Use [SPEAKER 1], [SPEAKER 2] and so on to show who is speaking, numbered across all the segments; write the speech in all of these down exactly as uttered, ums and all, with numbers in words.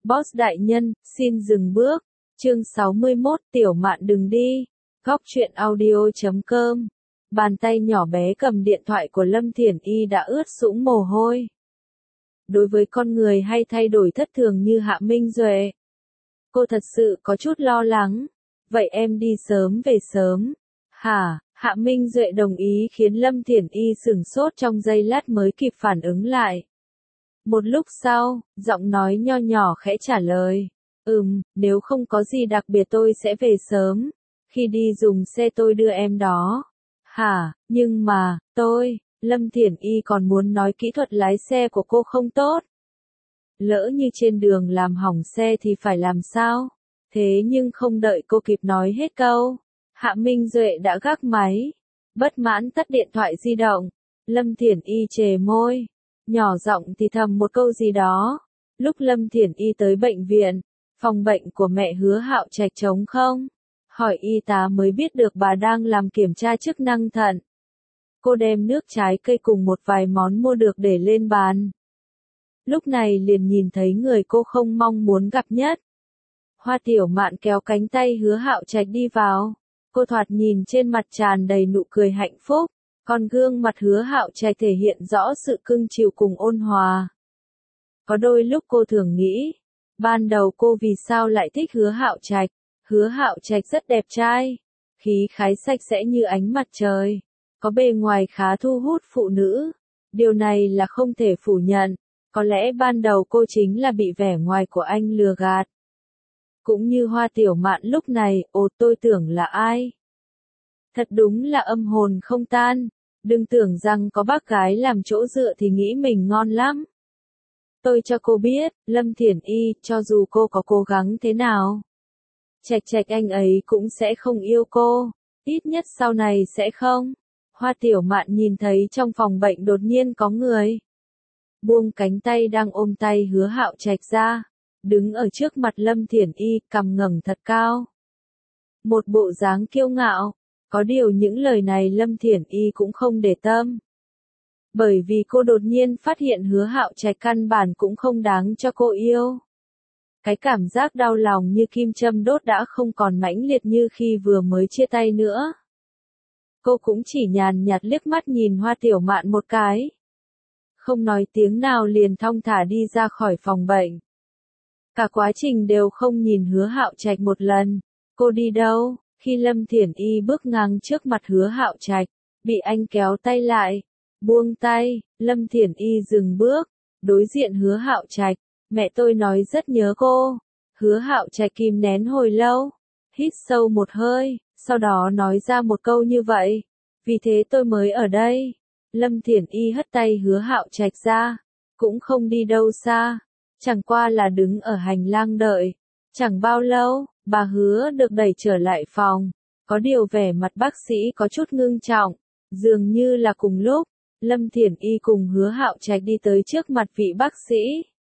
[SPEAKER 1] Boss đại nhân, xin dừng bước. Chương sáu mươi mốt, Tiểu Mạn đừng đi. Góc truyện audio chấm com. Bàn tay nhỏ bé cầm điện thoại của Lâm Thiển Y đã ướt sũng mồ hôi. Đối với con người hay thay đổi thất thường như Hạ Minh Duệ, cô thật sự có chút lo lắng. Vậy em đi sớm về sớm. Hả? Hạ Minh Duệ đồng ý khiến Lâm Thiển Y sửng sốt trong giây lát mới kịp phản ứng lại. Một lúc sau, giọng nói nho nhỏ khẽ trả lời. Ừm, nếu không có gì đặc biệt tôi sẽ về sớm. Khi đi dùng xe tôi đưa em đó. Hả, nhưng mà, tôi, Lâm Thiển Y còn muốn nói kỹ thuật lái xe của cô không tốt. Lỡ như trên đường làm hỏng xe thì phải làm sao? Thế nhưng không đợi cô kịp nói hết câu. Hạ Minh Duệ đã gác máy. Bất mãn tắt điện thoại di động. Lâm Thiển Y chề môi. Nhỏ giọng thì thầm một câu gì đó. Lúc Lâm Thiển Y tới bệnh viện, phòng bệnh của mẹ Hứa Hạo Trạch trống không. Hỏi y tá mới biết được bà đang làm kiểm tra chức năng thận. Cô đem nước trái cây cùng một vài món mua được để lên bàn. Lúc này liền nhìn thấy người cô không mong muốn gặp nhất. Hoa Tiểu Mạn kéo cánh tay Hứa Hạo Trạch đi vào. Cô thoạt nhìn trên mặt tràn đầy nụ cười hạnh phúc. Còn gương mặt Hứa Hạo Trạch thể hiện rõ sự cưng chiều cùng ôn hòa. Có đôi lúc cô thường nghĩ, ban đầu cô vì sao lại thích Hứa Hạo Trạch. Hứa Hạo Trạch rất đẹp trai, khí khái sạch sẽ như ánh mặt trời, có bề ngoài khá thu hút phụ nữ. Điều này là không thể phủ nhận, có lẽ ban đầu cô chính là bị vẻ ngoài của anh lừa gạt. Cũng như Hoa Tiểu Mạn lúc này, ồ tôi tưởng là ai? Thật đúng là âm hồn không tan, đừng tưởng rằng có bác gái làm chỗ dựa thì nghĩ mình ngon lắm. Tôi cho cô biết, Lâm Thiển Y, cho dù cô có cố gắng thế nào, Trạch Trạch anh ấy cũng sẽ không yêu cô, ít nhất sau này sẽ không. Hoa Tiểu Mạn nhìn thấy trong phòng bệnh đột nhiên có người. Buông cánh tay đang ôm tay Hứa Hạo Trạch ra, đứng ở trước mặt Lâm Thiển Y, cằm ngẩng thật cao. Một bộ dáng kiêu ngạo, có điều những lời này Lâm Thiển Y cũng không để tâm. Bởi vì cô đột nhiên phát hiện Hứa Hạo Trạch căn bản cũng không đáng cho cô yêu. Cái cảm giác đau lòng như kim châm đốt đã không còn mãnh liệt như khi vừa mới chia tay nữa. Cô cũng chỉ nhàn nhạt liếc mắt nhìn Hoa Tiểu Mạn một cái. Không nói tiếng nào liền thong thả đi ra khỏi phòng bệnh. Cả quá trình đều không nhìn Hứa Hạo Trạch một lần. Cô đi đâu? Khi Lâm Thiển Y bước ngang trước mặt Hứa Hạo Trạch, bị anh kéo tay lại. Buông tay, Lâm Thiển Y dừng bước, đối diện Hứa Hạo Trạch. Mẹ tôi nói rất nhớ cô. Hứa Hạo Trạch kìm nén hồi lâu, hít sâu một hơi, sau đó nói ra một câu như vậy. Vì thế tôi mới ở đây. Lâm Thiển Y hất tay Hứa Hạo Trạch ra, cũng không đi đâu xa, chẳng qua là đứng ở hành lang đợi. Chẳng bao lâu, bà Hứa được đẩy trở lại phòng, có điều vẻ mặt bác sĩ có chút ngưng trọng, dường như là cùng lúc, Lâm Thiển Y cùng Hứa Hạo Trạch đi tới trước mặt vị bác sĩ.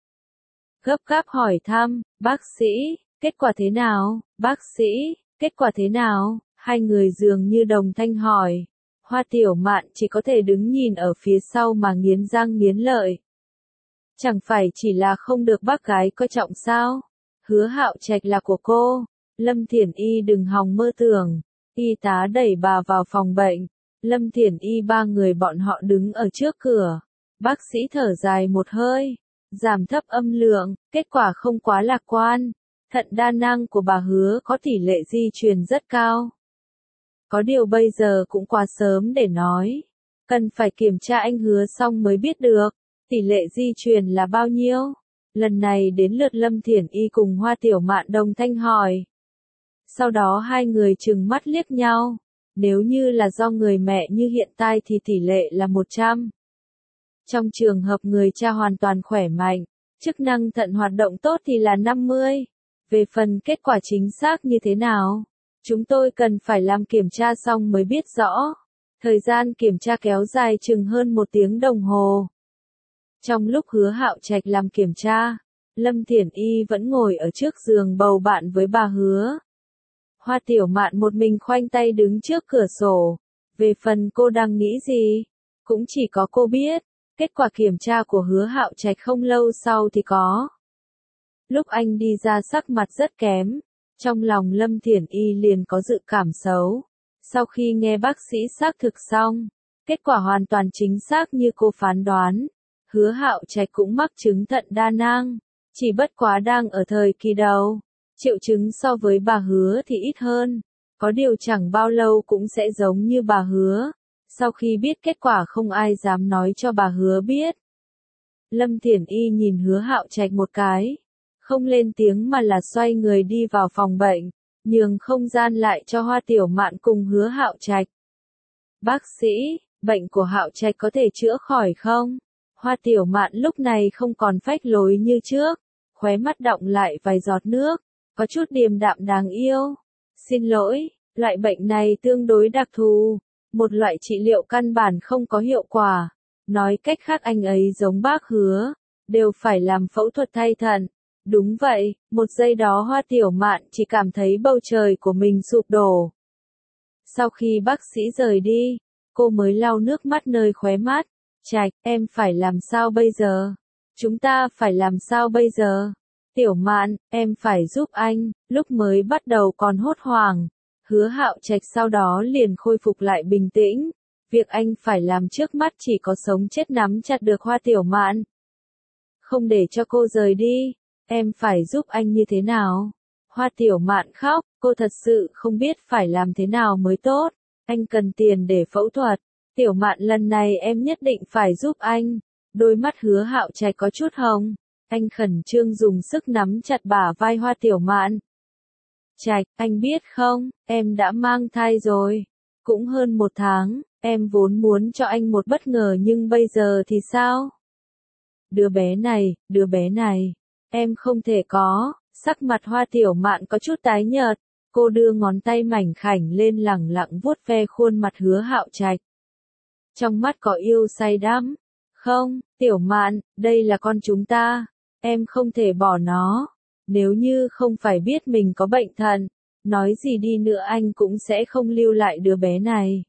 [SPEAKER 1] Gấp gáp hỏi thăm, bác sĩ, kết quả thế nào? Bác sĩ, kết quả thế nào? Hai người dường như đồng thanh hỏi. Hoa Tiểu Mạn chỉ có thể đứng nhìn ở phía sau mà nghiến răng nghiến lợi. Chẳng phải chỉ là không được bác gái coi trọng sao? Hứa Hạo Trạch là của cô. Lâm Thiển Y đừng hòng mơ tưởng. Y tá đẩy bà vào phòng bệnh. Lâm Thiển Y ba người bọn họ đứng ở trước cửa. Bác sĩ thở dài một hơi. Giảm thấp âm lượng, kết quả không quá lạc quan. Thận đa năng của bà Hứa có tỷ lệ di truyền rất cao. Có điều bây giờ cũng quá sớm để nói. Cần phải kiểm tra anh Hứa xong mới biết được. Tỷ lệ di truyền là bao nhiêu? Lần này đến lượt Lâm Thiển Y cùng Hoa Tiểu Mạn đồng thanh hỏi. Sau đó hai người trừng mắt liếc nhau. Nếu như là do người mẹ như hiện tại thì tỷ lệ là một trăm. Trong trường hợp người cha hoàn toàn khỏe mạnh, chức năng thận hoạt động tốt thì là năm mươi. Về phần kết quả chính xác như thế nào, chúng tôi cần phải làm kiểm tra xong mới biết rõ. Thời gian kiểm tra kéo dài chừng hơn một tiếng đồng hồ. Trong lúc Hứa Hạo Trạch làm kiểm tra, Lâm Thiển Y vẫn ngồi ở trước giường bầu bạn với bà Hứa. Hoa Tiểu Mạn một mình khoanh tay đứng trước cửa sổ. Về phần cô đang nghĩ gì, cũng chỉ có cô biết. Kết quả kiểm tra của Hứa Hạo Trạch không lâu sau thì có. Lúc anh đi ra sắc mặt rất kém, trong lòng Lâm Thiển Y liền có dự cảm xấu. Sau khi nghe bác sĩ xác thực xong, kết quả hoàn toàn chính xác như cô phán đoán. Hứa Hạo Trạch cũng mắc chứng thận đa nang, chỉ bất quá đang ở thời kỳ đầu. Triệu chứng so với bà Hứa thì ít hơn, có điều chẳng bao lâu cũng sẽ giống như bà Hứa. Sau khi biết kết quả không ai dám nói cho bà Hứa biết. Lâm Thiển Y nhìn Hứa Hạo Trạch một cái, không lên tiếng mà là xoay người đi vào phòng bệnh, nhường không gian lại cho Hoa Tiểu Mạn cùng Hứa Hạo Trạch. Bác sĩ, bệnh của Hạo Trạch có thể chữa khỏi không? Hoa Tiểu Mạn lúc này không còn phách lối như trước, khóe mắt đọng lại vài giọt nước, có chút điềm đạm đáng yêu. Xin lỗi, loại bệnh này tương đối đặc thù, một loại trị liệu căn bản không có hiệu quả. Nói cách khác anh ấy giống bác Hứa, đều phải làm phẫu thuật thay thận. Đúng vậy, một giây đó Hoa Tiểu Mạn chỉ cảm thấy bầu trời của mình sụp đổ. Sau khi bác sĩ rời đi, cô mới lau nước mắt nơi khóe mắt. Trạch, em phải làm sao bây giờ? Chúng ta phải làm sao bây giờ? Tiểu Mạn, em phải giúp anh. Lúc mới bắt đầu còn hốt hoảng, Hứa Hạo Trạch sau đó liền khôi phục lại bình tĩnh. Việc anh phải làm trước mắt chỉ có sống chết nắm chặt được Hoa Tiểu Mạn. Không để cho cô rời đi, em phải giúp anh như thế nào? Hoa Tiểu Mạn khóc, cô thật sự không biết phải làm thế nào mới tốt. Anh cần tiền để phẫu thuật. Tiểu Mạn lần này em nhất định phải giúp anh. Đôi mắt Hứa Hạo Trạch có chút hồng. Anh khẩn trương dùng sức nắm chặt bả vai Hoa Tiểu Mạn. Trạch, anh biết không, em đã mang thai rồi. Cũng hơn một tháng, em vốn muốn cho anh một bất ngờ nhưng bây giờ thì sao? Đứa bé này, đứa bé này, em không thể có. Sắc mặt Hoa Tiểu Mạn có chút tái nhợt. Cô đưa ngón tay mảnh khảnh lên lẳng lặng vuốt ve khuôn mặt Hứa Hạo Trạch. Trong mắt có yêu say đắm. Không, Tiểu Mạn, đây là con chúng ta. Em không thể bỏ nó. Nếu như không phải biết mình có bệnh thận, nói gì đi nữa anh cũng sẽ không lưu lại đứa bé này.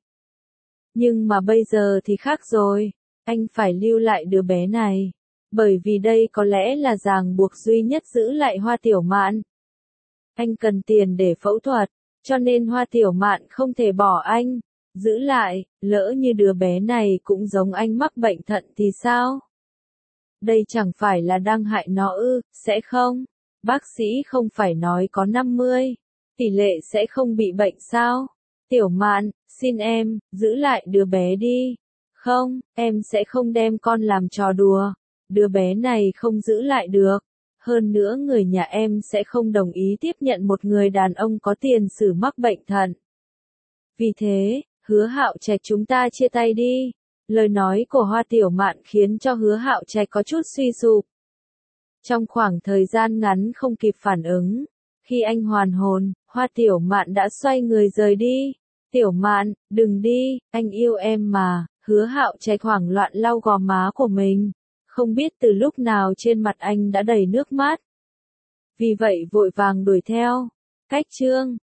[SPEAKER 1] Nhưng mà bây giờ thì khác rồi. Anh phải lưu lại đứa bé này. Bởi vì đây có lẽ là ràng buộc duy nhất giữ lại Hoa Tiểu Mạn. Anh cần tiền để phẫu thuật, cho nên Hoa Tiểu Mạn không thể bỏ anh. Giữ lại, lỡ như đứa bé này cũng giống anh mắc bệnh thận thì sao? Đây chẳng phải là đang hại nó ư, sẽ không? Bác sĩ không phải nói có năm mươi, tỷ lệ sẽ không bị bệnh sao? Tiểu Mạn, xin em, giữ lại đứa bé đi. Không, em sẽ không đem con làm trò đùa. Đứa bé này không giữ lại được. Hơn nữa người nhà em sẽ không đồng ý tiếp nhận một người đàn ông có tiền sử mắc bệnh thận. Vì thế, Hứa Hạo Trạch chúng ta chia tay đi. Lời nói của Hoa Tiểu Mạn khiến cho Hứa Hạo Trạch có chút suy sụp. Trong khoảng thời gian ngắn không kịp phản ứng, khi anh hoàn hồn, Hoa Tiểu Mạn đã xoay người rời đi. Tiểu Mạn, đừng đi, anh yêu em mà. Hứa Hạo Trạch hoảng loạn lau gò má của mình. Không biết từ lúc nào trên mặt anh đã đầy nước mắt. Vì vậy vội vàng đuổi theo. Cách chương